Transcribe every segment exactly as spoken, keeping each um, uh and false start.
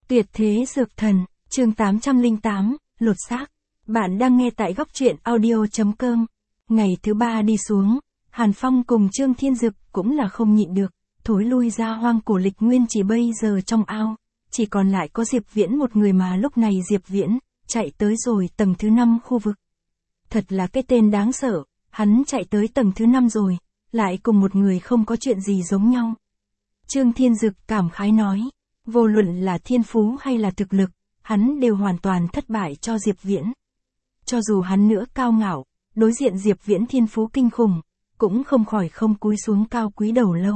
Tuyệt thế dược thần, chương tám trăm lẻ tám, lột xác. Bạn đang nghe tại góc truyện audio.com. Ngày thứ ba đi xuống, Hàn Phong cùng Trương Thiên Dực cũng là không nhịn được, thối lui ra hoang cổ lịch nguyên chỉ bây giờ trong ao. Chỉ còn lại có Diệp Viễn một người mà lúc này Diệp Viễn, chạy tới rồi tầng thứ năm khu vực. Thật là cái tên đáng sợ, hắn chạy tới tầng thứ năm rồi, lại cùng một người không có chuyện gì giống nhau. Trương Thiên Dực cảm khái nói, vô luận là thiên phú hay là thực lực, hắn đều hoàn toàn thất bại cho Diệp Viễn. Cho dù hắn nữa cao ngạo, đối diện Diệp Viễn thiên phú kinh khủng, cũng không khỏi không cúi xuống cao quý đầu lâu.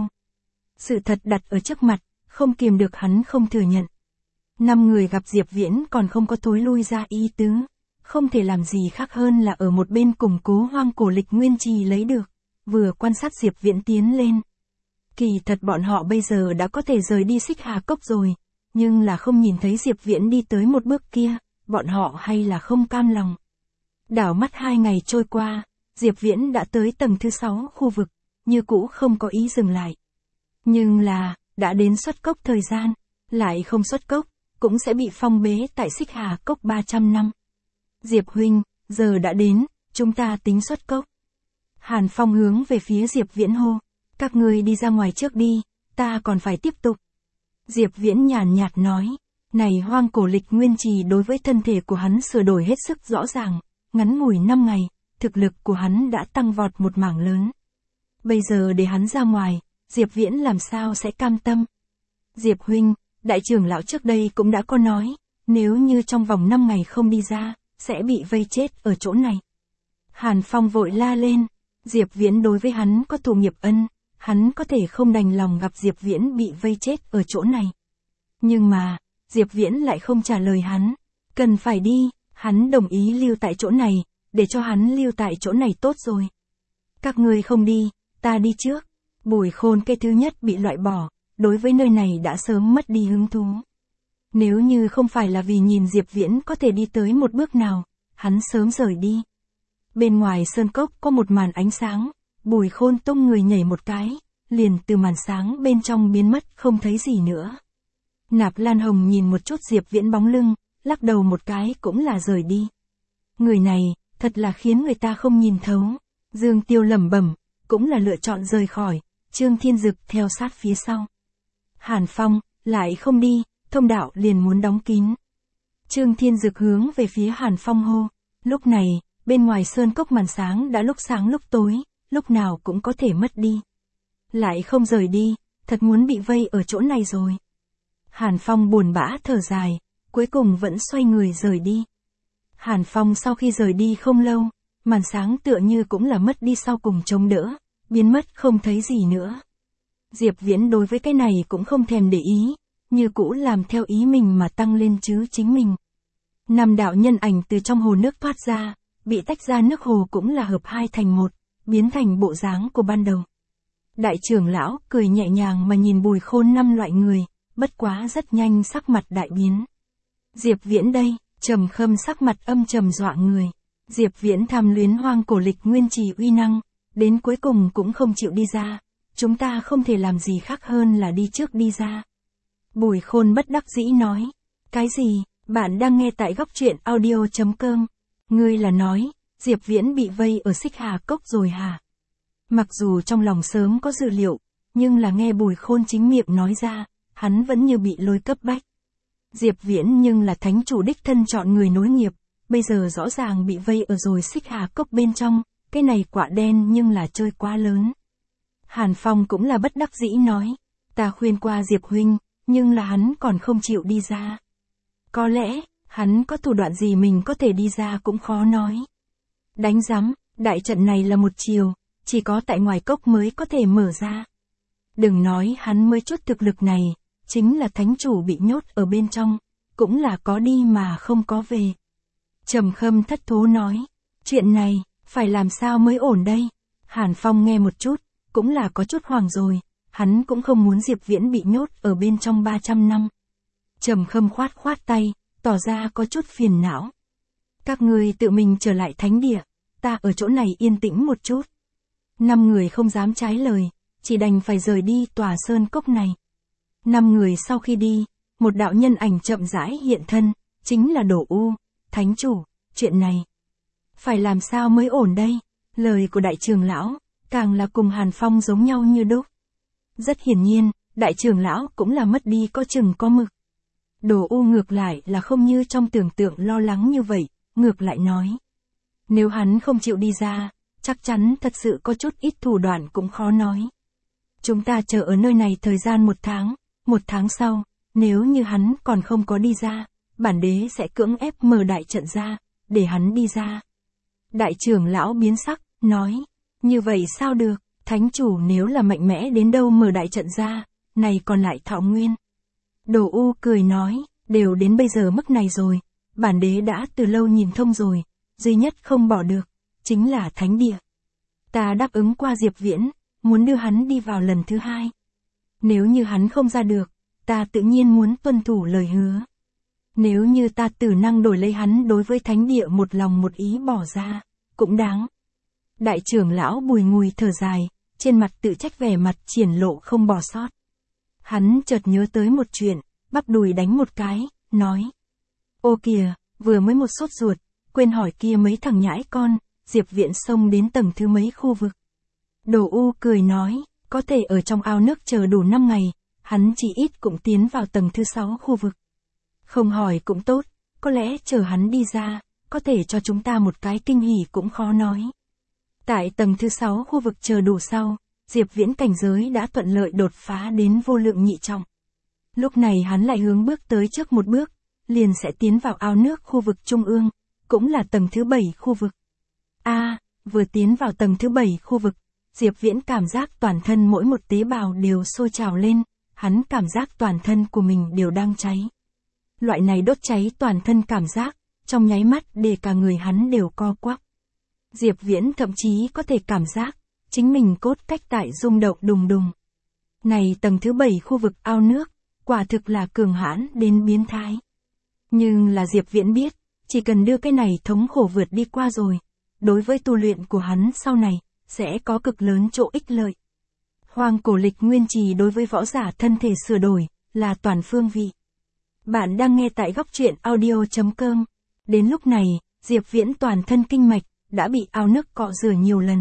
Sự thật đặt ở trước mặt, không kiềm được hắn không thừa nhận. Năm người gặp Diệp Viễn còn không có thối lui ra ý tứ, không thể làm gì khác hơn là ở một bên củng cố hoang cổ lịch nguyên trì lấy được, vừa quan sát Diệp Viễn tiến lên. Kỳ thật bọn họ bây giờ đã có thể rời đi Xích Hà Cốc rồi, nhưng là không nhìn thấy Diệp Viễn đi tới một bước kia, bọn họ hay là không cam lòng. Đảo mắt hai ngày trôi qua, Diệp Viễn đã tới tầng thứ sáu khu vực, như cũ không có ý dừng lại. Nhưng là, đã đến xuất cốc thời gian, lại không xuất cốc, cũng sẽ bị phong bế tại Xích Hà Cốc ba trăm năm. Diệp huynh, giờ đã đến, chúng ta tính xuất cốc. Hàn Phong hướng về phía Diệp Viễn hô, các ngươi đi ra ngoài trước đi, ta còn phải tiếp tục. Diệp Viễn nhàn nhạt nói, này hoang cổ lịch nguyên trì đối với thân thể của hắn sửa đổi hết sức rõ ràng, ngắn ngủi năm ngày, thực lực của hắn đã tăng vọt một mảng lớn. Bây giờ để hắn ra ngoài, Diệp Viễn làm sao sẽ cam tâm. Diệp huynh, đại trưởng lão trước đây cũng đã có nói, nếu như trong vòng năm ngày không đi ra, sẽ bị vây chết ở chỗ này. Hàn Phong vội la lên, Diệp Viễn đối với hắn có thù nghiệp ân, hắn có thể không đành lòng gặp Diệp Viễn bị vây chết ở chỗ này. Nhưng mà, Diệp Viễn lại không trả lời hắn, cần phải đi, hắn đồng ý lưu tại chỗ này, để cho hắn lưu tại chỗ này tốt rồi. Các ngươi không đi, ta đi trước. Bùi Khôn cây thứ nhất bị loại bỏ, đối với nơi này đã sớm mất đi hứng thú. Nếu như không phải là vì nhìn Diệp Viễn có thể đi tới một bước nào, hắn sớm rời đi. Bên ngoài sơn cốc có một màn ánh sáng, Bùi Khôn tung người nhảy một cái, liền từ màn sáng bên trong biến mất không thấy gì nữa. Nạp Lan Hồng nhìn một chút Diệp Viễn bóng lưng, lắc đầu một cái cũng là rời đi. Người này, thật là khiến người ta không nhìn thấu. Dương Tiêu lẩm bẩm, cũng là lựa chọn rời khỏi, Trương Thiên Dực theo sát phía sau. Hàn Phong, lại không đi, thông đạo liền muốn đóng kín. Trương Thiên Dực hướng về phía Hàn Phong hô, lúc này, bên ngoài sơn cốc màn sáng đã lúc sáng lúc tối, lúc nào cũng có thể mất đi. Lại không rời đi, thật muốn bị vây ở chỗ này rồi. Hàn Phong buồn bã thở dài, cuối cùng vẫn xoay người rời đi. Hàn Phong sau khi rời đi không lâu, màn sáng tựa như cũng là mất đi sau cùng chống đỡ, biến mất không thấy gì nữa. Diệp Viễn đối với cái này cũng không thèm để ý, như cũ làm theo ý mình mà tăng lên chứ chính mình. Năm đạo nhân ảnh từ trong hồ nước thoát ra, bị tách ra nước hồ cũng là hợp hai thành một, biến thành bộ dáng của ban đầu. Đại trưởng lão cười nhẹ nhàng mà nhìn Bùi Khôn năm loại người, bất quá rất nhanh sắc mặt đại biến. Diệp Viễn đây, Trầm Khâm sắc mặt âm trầm dọa người. Diệp Viễn tham luyến hoang cổ lịch nguyên trì uy năng, đến cuối cùng cũng không chịu đi ra, chúng ta không thể làm gì khác hơn là đi trước đi ra. Bùi Khôn bất đắc dĩ nói, cái gì, bạn đang nghe tại góc truyện audio.com, ngươi là nói, Diệp Viễn bị vây ở Xích Hà Cốc rồi hả? Mặc dù trong lòng sớm có dự liệu, nhưng là nghe Bùi Khôn chính miệng nói ra, hắn vẫn như bị lôi cấp bách. Diệp Viễn nhưng là thánh chủ đích thân chọn người nối nghiệp, bây giờ rõ ràng bị vây ở rồi Xích Hà Cốc bên trong, cái này quả đen nhưng là chơi quá lớn. Hàn Phong cũng là bất đắc dĩ nói, ta khuyên qua Diệp huynh, nhưng là hắn còn không chịu đi ra. Có lẽ, hắn có thủ đoạn gì mình có thể đi ra cũng khó nói. Đánh rắm, đại trận này là một chiều, chỉ có tại ngoài cốc mới có thể mở ra. Đừng nói hắn mới chút thực lực này, chính là thánh chủ bị nhốt ở bên trong, cũng là có đi mà không có về. Trầm Khâm thất thố nói, chuyện này, phải làm sao mới ổn đây? Hàn Phong nghe một chút, cũng là có chút hoảng rồi, hắn cũng không muốn Diệp Viễn bị nhốt ở bên trong ba trăm năm. Trầm Khâm khoát khoát tay, tỏ ra có chút phiền não. Các ngươi tự mình trở lại thánh địa, ta ở chỗ này yên tĩnh một chút. Năm người không dám trái lời, chỉ đành phải rời đi tòa sơn cốc này. Năm người sau khi đi, một đạo nhân ảnh chậm rãi hiện thân, chính là Đổ U, thánh chủ, chuyện này. Phải làm sao mới ổn đây? Lời của đại trưởng lão, càng là cùng Hàn Phong giống nhau như đúc. Rất hiển nhiên, đại trưởng lão cũng là mất đi có chừng có mực. Đổ U ngược lại là không như trong tưởng tượng lo lắng như vậy, ngược lại nói. Nếu hắn không chịu đi ra, chắc chắn thật sự có chút ít thủ đoạn cũng khó nói. Chúng ta chờ ở nơi này thời gian một tháng, một tháng sau, nếu như hắn còn không có đi ra, bản đế sẽ cưỡng ép mở đại trận ra, để hắn đi ra. Đại trưởng lão biến sắc, nói, như vậy sao được, thánh chủ nếu là mạnh mẽ đến đâu mở đại trận ra, này còn lại Thọ Nguyên. Đồ U cười nói, đều đến bây giờ mức này rồi, bản đế đã từ lâu nhìn thông rồi, duy nhất không bỏ được, chính là thánh địa. Ta đáp ứng qua Diệp Viễn, muốn đưa hắn đi vào lần thứ hai. Nếu như hắn không ra được, ta tự nhiên muốn tuân thủ lời hứa. Nếu như ta tử năng đổi lấy hắn đối với thánh địa một lòng một ý bỏ ra, cũng đáng. Đại trưởng lão bùi ngùi thở dài, trên mặt tự trách vẻ mặt triển lộ không bỏ sót. Hắn chợt nhớ tới một chuyện, bắp đùi đánh một cái, nói. Ô kìa, vừa mới một sốt ruột, quên hỏi kia mấy thằng nhãi con, Diệp Viễn xông đến tầng thứ mấy khu vực. Đồ U cười nói, có thể ở trong ao nước chờ đủ năm ngày, hắn chỉ ít cũng tiến vào tầng thứ sáu khu vực. Không hỏi cũng tốt, có lẽ chờ hắn đi ra, có thể cho chúng ta một cái kinh hỉ cũng khó nói. Tại tầng thứ sáu khu vực chờ đủ sau, Diệp Viễn cảnh giới đã thuận lợi đột phá đến vô lượng nhị trọng. Lúc này hắn lại hướng bước tới trước một bước, liền sẽ tiến vào ao nước khu vực trung ương, cũng là tầng thứ bảy khu vực. A, à, vừa tiến vào tầng thứ bảy khu vực, Diệp Viễn cảm giác toàn thân mỗi một tế bào đều sôi trào lên, hắn cảm giác toàn thân của mình đều đang cháy. Loại này đốt cháy toàn thân cảm giác, trong nháy mắt để cả người hắn đều co quắp. Diệp Viễn thậm chí có thể cảm giác, chính mình cốt cách tại rung động đùng đùng. Này tầng thứ bảy khu vực ao nước, quả thực là cường hãn đến biến thái. Nhưng là Diệp Viễn biết, chỉ cần đưa cái này thống khổ vượt đi qua rồi, đối với tu luyện của hắn sau này, sẽ có cực lớn chỗ ích lợi. Hoang cổ lịch nguyên trì đối với võ giả thân thể sửa đổi, là toàn phương vị. Bạn đang nghe tại góc truyện audio chấm com. Đến lúc này, Diệp Viễn toàn thân kinh mạch, đã bị ao nước cọ rửa nhiều lần.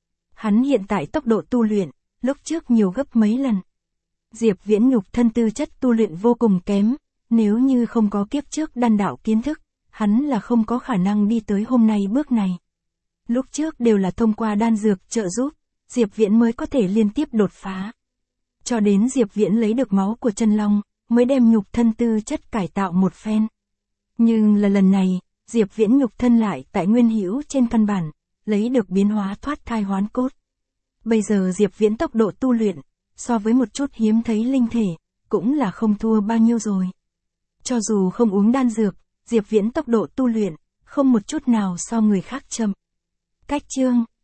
Hắn hiện tại tốc độ tu luyện, lúc trước nhiều gấp mấy lần. Diệp Viễn nhục thân tư chất tu luyện vô cùng kém, nếu như không có kiếp trước đan đạo kiến thức, hắn là không có khả năng đi tới hôm nay bước này. Lúc trước đều là thông qua đan dược trợ giúp, Diệp Viễn mới có thể liên tiếp đột phá. Cho đến Diệp Viễn lấy được máu của chân long, mới đem nhục thân tư chất cải tạo một phen. Nhưng là lần này, Diệp Viễn nhục thân lại tại nguyên hữu trên căn bản, lấy được biến hóa thoát thai hoán cốt. Bây giờ Diệp Viễn tốc độ tu luyện, so với một chút hiếm thấy linh thể, cũng là không thua bao nhiêu rồi. Cho dù không uống đan dược, Diệp Viễn tốc độ tu luyện, không một chút nào so người khác chậm. Cách chương